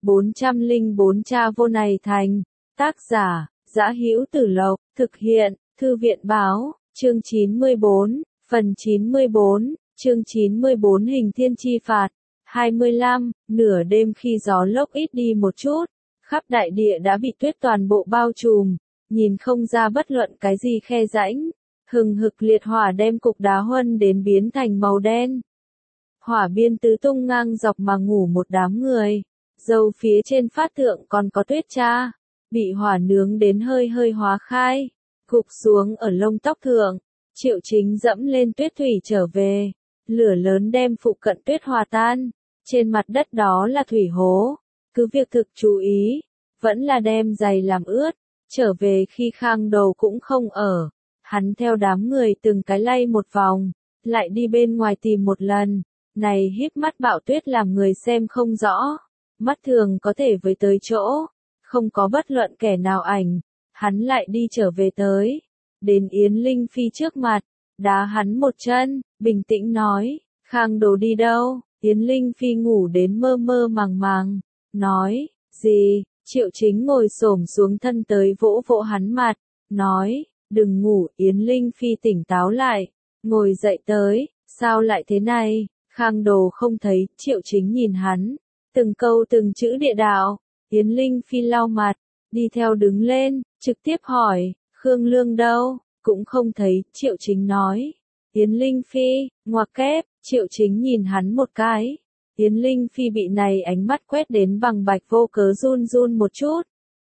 404 Cha vô này thành. Tác giả, Dã Hữu Tử Lộc, thực hiện, Thư viện báo, chương 94, phần 94, chương 94 Hình thiên chi phạt. 25, nửa đêm khi gió lốc ít đi một chút, khắp đại địa đã bị tuyết toàn bộ bao trùm, nhìn không ra bất luận cái gì khe rãnh. Hừng hực liệt hỏa đem cục đá huân đến biến thành màu đen. Hỏa biên tứ tung ngang dọc mà ngủ một đám người. Dầu phía trên phát thượng còn có tuyết cha, bị hỏa nướng đến hơi hơi hóa khai, cục xuống ở lông tóc thượng. Triệu Chính dẫm lên tuyết thủy trở về, lửa lớn đem phụ cận tuyết hòa tan, trên mặt đất đó là thủy hố. Cứ việc thực chú ý, vẫn là đem giày làm ướt, trở về khi Khang Đầu cũng không ở. Hắn theo đám người từng cái lay một vòng, lại đi bên ngoài tìm một lần, này híp mắt bạo tuyết làm người xem không rõ, mắt thường có thể với tới chỗ, không có bất luận kẻ nào ảnh, hắn lại đi trở về tới, đến Yến Linh Phi trước mặt, đá hắn một chân, bình tĩnh nói, Khang Đồ đi đâu? Yến Linh Phi ngủ đến mơ mơ màng màng, nói, gì? Triệu Chính ngồi xổm xuống thân tới vỗ vỗ hắn mặt, nói, đừng ngủ. Yến Linh Phi tỉnh táo lại, ngồi dậy tới, sao lại thế này? Khang Đồ không thấy. Triệu Chính nhìn hắn, từng câu từng chữ địa đạo. Yến Linh Phi lau mặt, đi theo đứng lên, trực tiếp hỏi, Khương Lương đâu? Cũng không thấy. Triệu Chính nói, Yến Linh Phi, ngoặc kép. Triệu Chính nhìn hắn một cái. Yến Linh Phi bị này ánh mắt quét đến bằng bạch vô cớ run run một chút.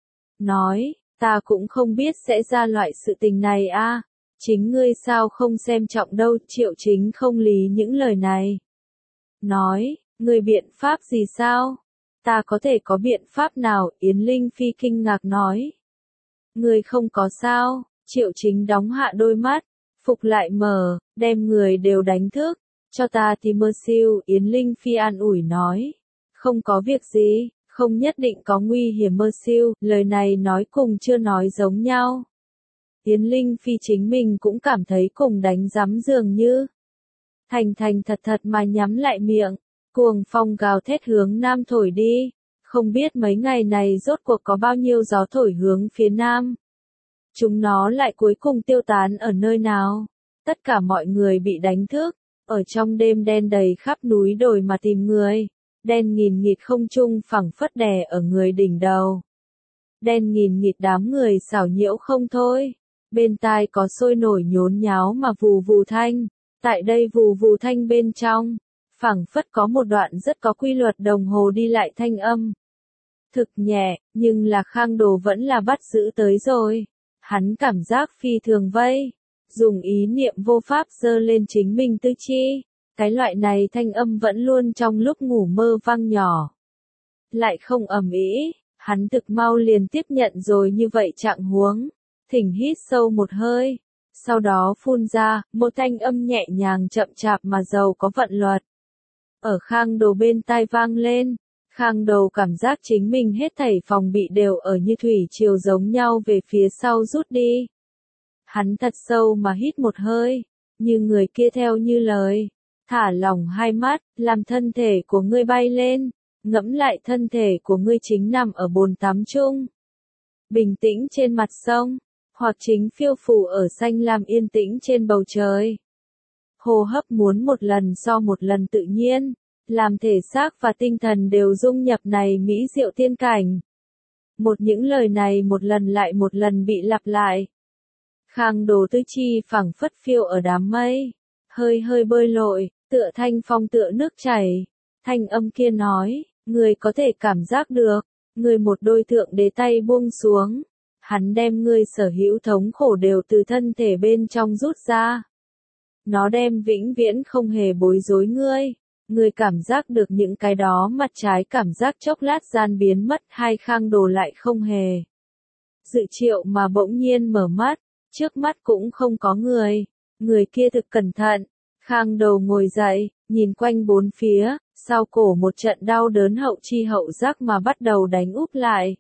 Nói, ta cũng không biết sẽ ra loại sự tình này a. Chính ngươi sao không xem trọng đâu. Triệu Chính không lý những lời này. Nói, ngươi biện pháp gì sao? Ta có thể có biện pháp nào? Yến Linh Phi kinh ngạc nói. Ngươi không có sao? Triệu Chính đóng hạ đôi mắt, phục lại mở, đem người đều đánh thức. Cho ta thì mơ siêu. Yến Linh Phi an ủi nói. Không có việc gì, không nhất định có nguy hiểm. Mơ siêu, lời này nói cùng chưa nói giống nhau. Yến Linh Phi chính mình cũng cảm thấy cùng đánh giám dường như. Thành thật thật mà nhắm lại miệng, cuồng phong gào thét hướng nam thổi đi. Không biết mấy ngày này rốt cuộc có bao nhiêu gió thổi hướng phía nam. Chúng nó lại cuối cùng tiêu tán ở nơi nào? Tất cả mọi người bị đánh thức. Ở trong đêm đen đầy khắp núi đồi mà tìm người, đen nghìn nghịt không trung phẳng phất đè ở người đỉnh đầu. Đen nghìn nghịt đám người xảo nhiễu không thôi, bên tai có sôi nổi nhốn nháo mà vù vù thanh, tại đây vù vù thanh bên trong, phẳng phất có một đoạn rất có quy luật đồng hồ đi lại thanh âm. Thực nhẹ, nhưng là Khang Đồ vẫn là bắt giữ tới rồi, hắn cảm giác phi thường vây. Dùng ý niệm vô pháp dơ lên chính mình tư chi, cái loại này thanh âm vẫn luôn trong lúc ngủ mơ vang nhỏ. Lại không ầm ĩ, hắn thực mau liền tiếp nhận rồi như vậy trạng huống, thỉnh hít sâu một hơi, sau đó phun ra, một thanh âm nhẹ nhàng chậm chạp mà giàu có vận luật. Ở Khang Đồ bên tai vang lên, Khang Đồ cảm giác chính mình hết thảy phòng bị đều ở như thủy triều giống nhau về phía sau rút đi. Hắn thật sâu mà hít một hơi, như người kia theo như lời, thả lỏng hai mắt, làm thân thể của ngươi bay lên, ngẫm lại thân thể của ngươi chính nằm ở bồn tắm chung. Bình tĩnh trên mặt sông, hoặc chính phiêu phù ở xanh lam yên tĩnh trên bầu trời. Hô hấp muốn một lần so một lần tự nhiên, làm thể xác và tinh thần đều dung nhập này mỹ diệu tiên cảnh. Những lời này một lần lại một lần bị lặp lại. Khang Đồ tư chi phẳng phất phiêu ở đám mây, hơi hơi bơi lội, tựa thanh phong tựa nước chảy. Thanh âm kia nói, người có thể cảm giác được, người một đôi thượng đế tay buông xuống, hắn đem người sở hữu thống khổ đều từ thân thể bên trong rút ra. Nó đem vĩnh viễn không hề bối rối ngươi cảm giác được những cái đó mặt trái cảm giác chốc lát gian biến mất. Hai Khang Đồ lại không hề dự triệu mà bỗng nhiên mở mắt. Trước mắt cũng không có người kia thực cẩn thận. Khang Đầu ngồi dậy, nhìn quanh bốn phía, sau cổ một trận đau đớn hậu chi hậu giác mà bắt đầu đánh úp lại.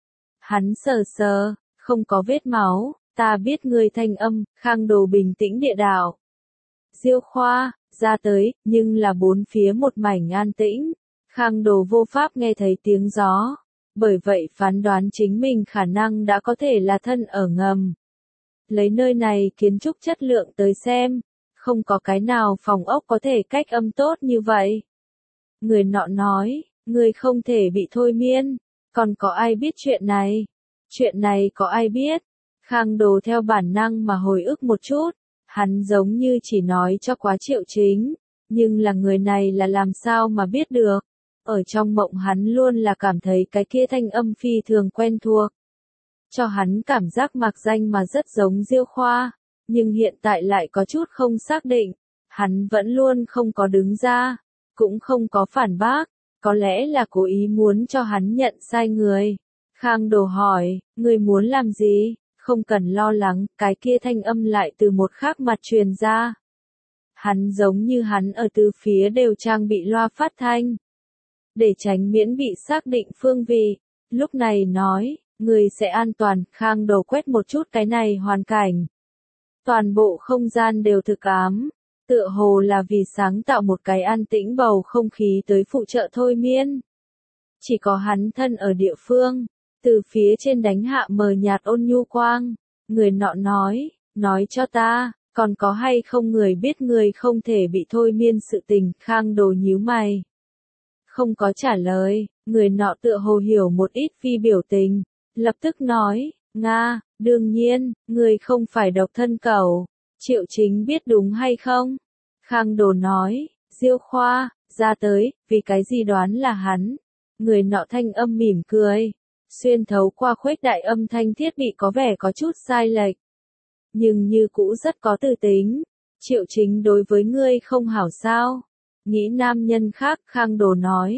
Hắn sờ, không có vết máu, ta biết ngươi. Thanh âm, Khang Đầu bình tĩnh địa đạo. Diêu Khoa, ra tới, nhưng là bốn phía một mảnh an tĩnh. Khang Đồ vô pháp nghe thấy tiếng gió, bởi vậy phán đoán chính mình khả năng đã có thể là thân ở ngầm. Lấy nơi này kiến trúc chất lượng tới xem, không có cái nào phòng ốc có thể cách âm tốt như vậy. Người nọ nói, người không thể bị thôi miên, còn có ai biết chuyện này? Chuyện này có ai biết? Khang Đồ theo bản năng mà hồi ức một chút, hắn giống như chỉ nói cho quá Triệu Chính, nhưng là người này là làm sao mà biết được? Ở trong mộng hắn luôn là cảm thấy cái kia thanh âm phi thường quen thuộc. Cho hắn cảm giác mạc danh mà rất giống Diêu Khoa, nhưng hiện tại lại có chút không xác định. Hắn vẫn luôn không có đứng ra, cũng không có phản bác, có lẽ là cố ý muốn cho hắn nhận sai người. Khang Đồ hỏi, người muốn làm gì? Không cần lo lắng, cái kia thanh âm lại từ một khác mặt truyền ra. Hắn giống như hắn ở từ phía đều trang bị loa phát thanh. Để tránh miễn bị xác định phương vị, lúc này nói, người sẽ an toàn. Khang Đồ quét một chút cái này hoàn cảnh. Toàn bộ không gian đều thực ám, tựa hồ là vì sáng tạo một cái an tĩnh bầu không khí tới phụ trợ thôi miên. Chỉ có hắn thân ở địa phương, từ phía trên đánh hạ mờ nhạt ôn nhu quang, người nọ nói cho ta, còn có hay không người biết người không thể bị thôi miên sự tình. Khang Đồ nhíu mày, không có trả lời. Người nọ tựa hồ hiểu một ít phi biểu tình, lập tức nói, Nga, đương nhiên, người không phải độc thân cẩu. Triệu Chính biết đúng hay không? Khang Đồ nói, Diêu Khoa, ra tới, vì cái gì đoán là hắn. Người nọ thanh âm mỉm cười, xuyên thấu qua khuếch đại âm thanh thiết bị có vẻ có chút sai lệch, nhưng như cũ rất có tư tính. Triệu Chính đối với ngươi không hảo sao? Nghĩ nam nhân khác. Khang Đồ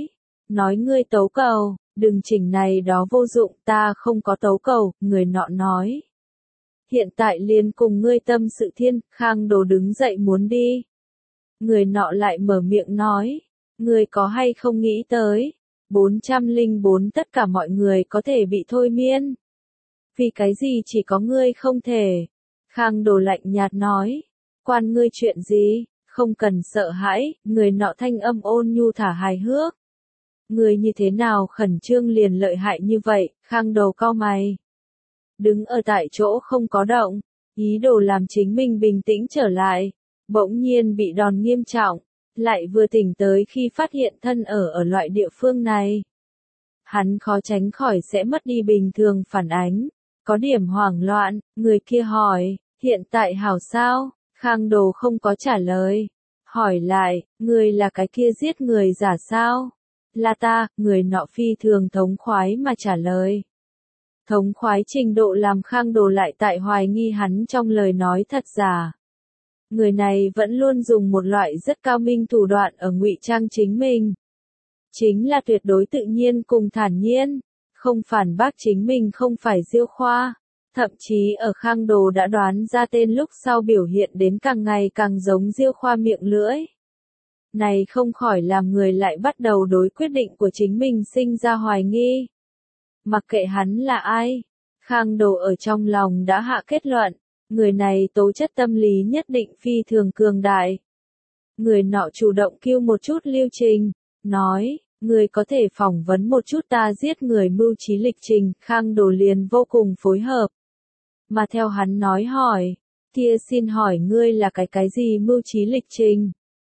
nói ngươi tấu cầu, đừng chỉnh này đó vô dụng, ta không có tấu cầu. Người nọ nói, hiện tại liền cùng ngươi tâm sự thiên. Khang Đồ đứng dậy muốn đi. Người nọ lại mở miệng nói, ngươi có hay không nghĩ tới, 404 tất cả mọi người có thể bị thôi miên. Vì cái gì chỉ có ngươi không thể? Khang Đồ lạnh nhạt nói, quan ngươi chuyện gì, không cần sợ hãi. Người nọ thanh âm ôn nhu thả hài hước. Người như thế nào khẩn trương liền lợi hại như vậy? Khang Đồ cau mày, đứng ở tại chỗ không có động, ý đồ làm chính mình bình tĩnh trở lại. Bỗng nhiên bị đòn nghiêm trọng, lại vừa tỉnh tới khi phát hiện thân ở loại địa phương này. Hắn khó tránh khỏi sẽ mất đi bình thường phản ánh, có điểm hoảng loạn. Người kia hỏi, hiện tại hảo sao? Khang Đồ không có trả lời, hỏi lại, người là cái kia giết người giả sao? Là ta. Người nọ phi thường thống khoái mà trả lời. Thống khoái trình độ làm Khang Đồ lại tại hoài nghi hắn trong lời nói thật giả. Người này vẫn luôn dùng một loại rất cao minh thủ đoạn ở ngụy trang chính mình. Chính là tuyệt đối tự nhiên cùng thản nhiên, không phản bác chính mình không phải Diêu Khoa. Thậm chí ở Khang Đồ đã đoán ra tên lúc sau biểu hiện đến càng ngày càng giống Diêu Khoa miệng lưỡi. Này không khỏi làm người lại bắt đầu đối quyết định của chính mình sinh ra hoài nghi. Mặc kệ hắn là ai, Khang Đồ ở trong lòng đã hạ kết luận, người này tố chất tâm lý nhất định phi thường cường đại. Người nọ chủ động kêu một chút lưu trình, nói, người có thể phỏng vấn một chút ta giết người mưu trí lịch trình. Khang Đồ liền vô cùng phối hợp. Mà theo hắn nói hỏi, kia xin hỏi ngươi là cái gì mưu trí lịch trình?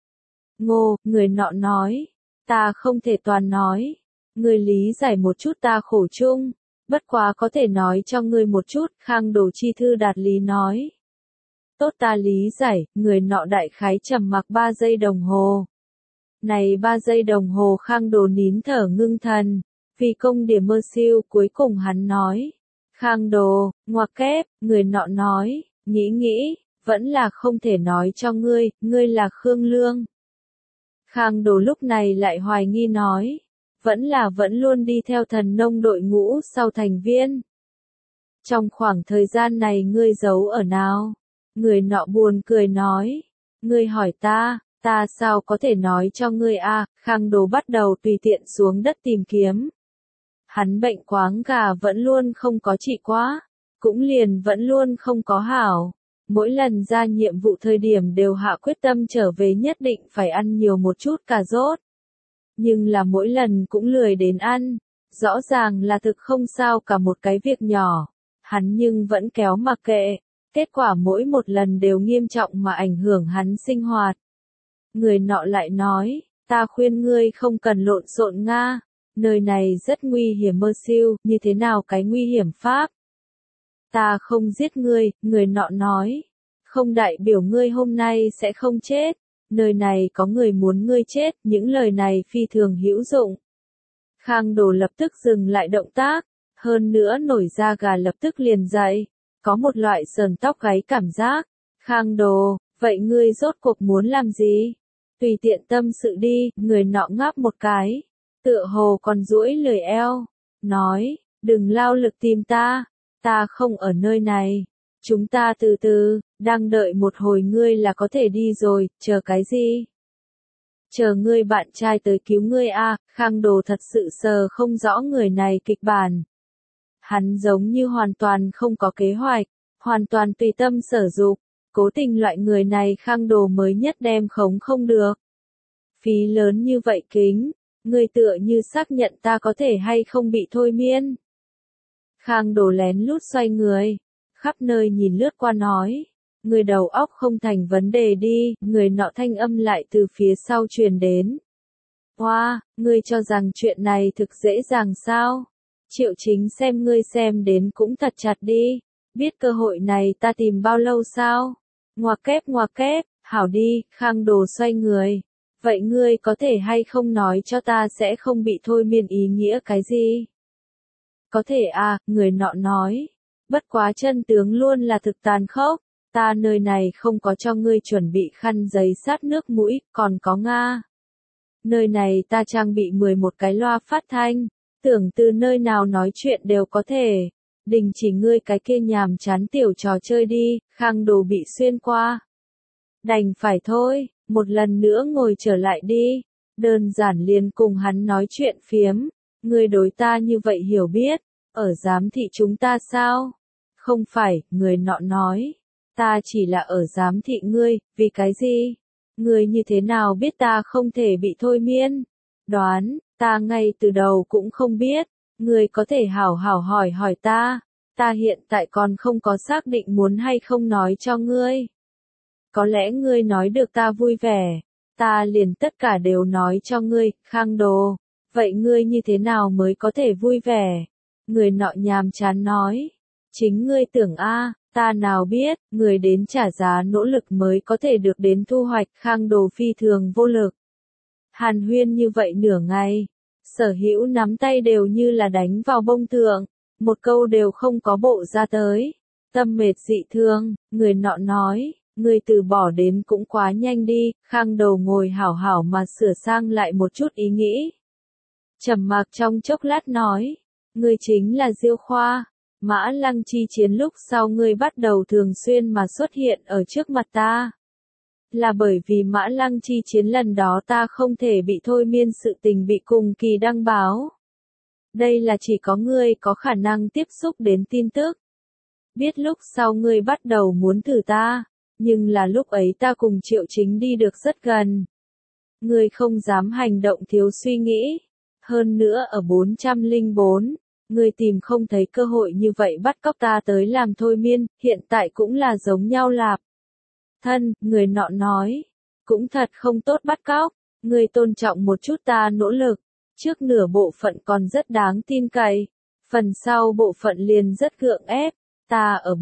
Ngô, người nọ nói, ta không thể toàn nói. Ngươi lý giải một chút ta khổ chung, bất quá có thể nói cho ngươi một chút. Khang Đồ chi thư đạt lý nói. Tốt, ta lý giải. Người nọ đại khái trầm mặc 3 giây đồng hồ. Này 3 giây đồng hồ Khang Đồ nín thở ngưng thần, vì công điểm mơ siêu. Cuối cùng hắn nói, Khang Đồ, ngoặc kép. Người nọ nói, nghĩ, vẫn là không thể nói cho ngươi, ngươi là Khương Lương. Khang Đồ lúc này lại hoài nghi nói, vẫn luôn đi theo thần nông đội ngũ sau thành viên. Trong khoảng thời gian này ngươi giấu ở nào? Người nọ buồn cười nói, ngươi hỏi ta sao có thể nói cho ngươi a? Khang Đồ bắt đầu tùy tiện xuống đất tìm kiếm. Hắn bệnh quáng gà vẫn luôn không có trị quá, cũng liền vẫn luôn không có hảo. Mỗi lần ra nhiệm vụ thời điểm đều hạ quyết tâm trở về nhất định phải ăn nhiều một chút cà rốt. nhưng là mỗi lần cũng lười đến ăn. Rõ ràng là thực không sao cả một cái việc nhỏ, hắn nhưng vẫn kéo mặc kệ, kết quả mỗi một lần đều nghiêm trọng mà ảnh hưởng hắn sinh hoạt. Người nọ lại nói, ta khuyên ngươi không cần lộn xộn Nga, nơi này rất nguy hiểm mơ siêu, như thế nào cái nguy hiểm pháp? Ta không giết ngươi, người nọ nói, không đại biểu ngươi hôm nay sẽ không chết, nơi này có người muốn ngươi chết, những lời này phi thường hữu dụng. Khang Đồ lập tức dừng lại động tác, hơn nữa nổi da gà lập tức liền dậy, có một loại sờn tóc gáy cảm giác. Khang Đồ, vậy ngươi rốt cuộc muốn làm gì? Tùy tiện tâm sự đi, người nọ ngáp một cái, tựa hồ còn duỗi lười eo, nói, đừng lao lực tìm ta không ở nơi này, chúng ta từ từ, đang đợi một hồi ngươi là có thể đi rồi, chờ cái gì? Chờ ngươi bạn trai tới cứu ngươi à, Khang Đồ thật sự sờ không rõ người này kịch bản. Hắn giống như hoàn toàn không có kế hoạch, hoàn toàn tùy tâm sở dục, cố tình loại người này Khang Đồ mới nhất đem khống không được. Phí lớn như vậy kính, ngươi tựa như xác nhận ta có thể hay không bị thôi miên. Khang Đồ lén lút xoay người, khắp nơi nhìn lướt qua nói. Người đầu óc không thành vấn đề đi, người nọ thanh âm lại từ phía sau truyền đến. Hoa, ngươi cho rằng chuyện này thực dễ dàng sao? Triệu Chính xem ngươi xem đến cũng thật chặt đi, biết cơ hội này ta tìm bao lâu sao? Ngoặc kép, hảo đi, Khang Đồ xoay người. Vậy ngươi có thể hay không nói cho ta sẽ không bị thôi miên ý nghĩa cái gì? Có thể à, người nọ nói. Bất quá chân tướng luôn là thực tàn khốc. Ta nơi này không có cho ngươi chuẩn bị khăn giấy sát nước mũi, còn có Nga. Nơi này ta trang bị 11 cái loa phát thanh, tưởng từ nơi nào nói chuyện đều có thể. Đình chỉ ngươi cái kia nhàm chán tiểu trò chơi đi, Khang Đồ bị xuyên qua. Đành phải thôi, một lần nữa ngồi trở lại đi. Đơn giản liền cùng hắn nói chuyện phiếm. Ngươi đối ta như vậy hiểu biết, ở giám thị chúng ta sao? Không phải, người nọ nói. Ta chỉ là ở giám thị ngươi, vì cái gì? Ngươi như thế nào biết ta không thể bị thôi miên? Đoán, ta ngay từ đầu cũng không biết. Ngươi có thể hảo hảo hỏi ta. Ta hiện tại còn không có xác định muốn hay không nói cho ngươi. Có lẽ ngươi nói được ta vui vẻ. Ta liền tất cả đều nói cho ngươi, Khang Đồ. Vậy ngươi như thế nào mới có thể vui vẻ? Người nọ nhàm chán nói. Chính ngươi tưởng a. Ta nào biết, người đến trả giá nỗ lực mới có thể được đến thu hoạch, Khang Đồ phi thường vô lực. Hàn huyên như vậy nửa ngày, sở hữu nắm tay đều như là đánh vào bông thượng, một câu đều không có bộ ra tới. Tâm mệt dị thương, người nọ nói, người từ bỏ đến cũng quá nhanh đi, Khang Đồ ngồi hảo hảo mà sửa sang lại một chút ý nghĩ. Trầm mặc trong chốc lát nói, người chính là Diêu Khoa. Mã Lăng chi chiến lúc sau ngươi bắt đầu thường xuyên mà xuất hiện ở trước mặt ta. Là bởi vì Mã Lăng chi chiến lần đó ta không thể bị thôi miên sự tình bị cùng kỳ đăng báo. Đây là chỉ có ngươi có khả năng tiếp xúc đến tin tức. Biết lúc sau ngươi bắt đầu muốn thử ta, nhưng là lúc ấy ta cùng Triệu Chính đi được rất gần. Ngươi không dám hành động thiếu suy nghĩ. Hơn nữa ở 404. Ngươi tìm không thấy cơ hội như vậy bắt cóc ta tới làm thôi miên, hiện tại cũng là giống nhau lạp. Thân, người nọ nói, cũng thật không tốt bắt cóc, ngươi tôn trọng một chút ta nỗ lực, trước nửa bộ phận còn rất đáng tin cậy, phần sau bộ phận liền rất gượng ép, ta ở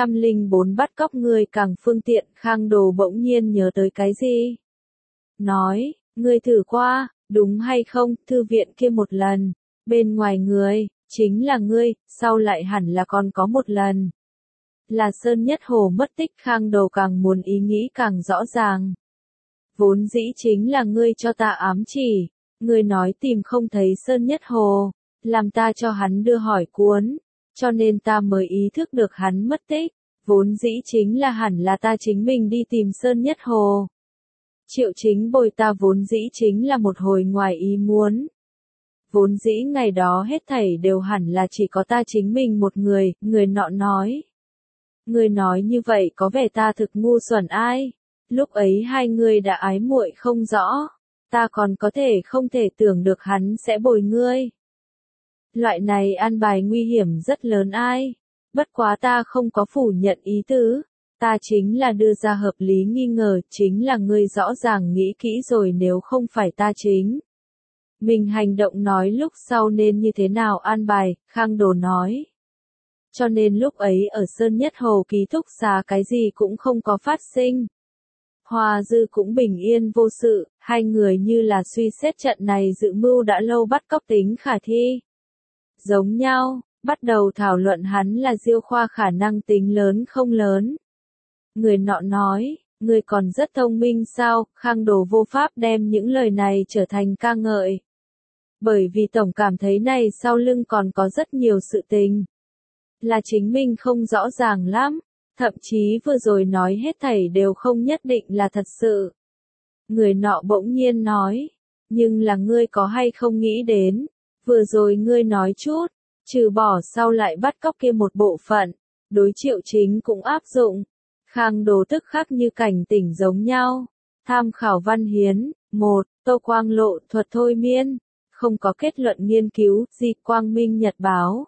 404 bắt cóc ngươi càng phương tiện. Khang Đồ bỗng nhiên nhớ tới cái gì? Nói, ngươi thử qua, đúng hay không, thư viện kia một lần, bên ngoài người. Chính là ngươi, sau lại hẳn là còn có một lần. Là Sơn Nhất Hồ mất tích. Khang Đồ càng muốn ý nghĩ càng rõ ràng. Vốn dĩ chính là ngươi cho ta ám chỉ. Ngươi nói tìm không thấy Sơn Nhất Hồ. Làm ta cho hắn đưa hỏi cuốn. Cho nên ta mới ý thức được hắn mất tích. Vốn dĩ chính là hẳn là ta chính mình đi tìm Sơn Nhất Hồ. Triệu Chính bồi ta vốn dĩ chính là một hồi ngoài ý muốn. Vốn dĩ ngày đó hết thảy đều hẳn là chỉ có ta chính mình một người, người nọ nói. Người nói như vậy có vẻ ta thực ngu xuẩn ai. Lúc ấy hai người đã ái muội không rõ. ta còn có thể không thể tưởng được hắn sẽ bồi ngươi. Loại này an bài nguy hiểm rất lớn ai. Bất quá ta không có phủ nhận ý tứ. Ta chính là đưa ra hợp lý nghi ngờ, chính là ngươi rõ ràng nghĩ kỹ rồi nếu không phải ta chính. Mình hành động nói lúc sau nên như thế nào an bài, Khang Đồ nói. Cho nên lúc ấy ở Sơn Nhất Hồ ký túc xá cái gì cũng không có phát sinh. Hoa Dư cũng bình yên vô sự, hai người như là suy xét trận này dự mưu đã lâu bắt cóc tính khả thi. Giống nhau, bắt đầu thảo luận hắn là Diêu Khoa khả năng tính lớn không lớn. Người nọ nói, người còn rất thông minh sao, Khang Đồ vô pháp đem những lời này trở thành ca ngợi. Bởi vì tổng cảm thấy này sau lưng còn có rất nhiều sự tình. Là chính mình không rõ ràng lắm, thậm chí vừa rồi nói hết thảy đều không nhất định là thật sự. Người nọ bỗng nhiên nói, nhưng là ngươi có hay không nghĩ đến, vừa rồi ngươi nói chút, trừ bỏ sau lại bắt cóc kia một bộ phận, đối Triệu Chính cũng áp dụng. Khang Đồ tức khắc như cảnh tỉnh giống nhau. Tham khảo văn hiến, 1, Tô Quang Lộ, thuật thôi miên, không có kết luận nghiên cứu, gì Quang Minh Nhật Báo.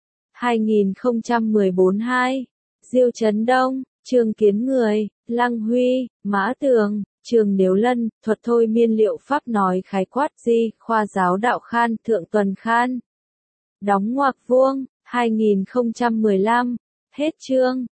2014-2, Diêu Chấn Đông, Trương Kiến Người, Lăng Huy, Mã Tường, Trường Nếu Lân, thuật thôi miên liệu pháp nói khái quát di, khoa giáo đạo Khan, Thượng Tuần Khan. Đóng ngoặc vuông, 2015, hết chương.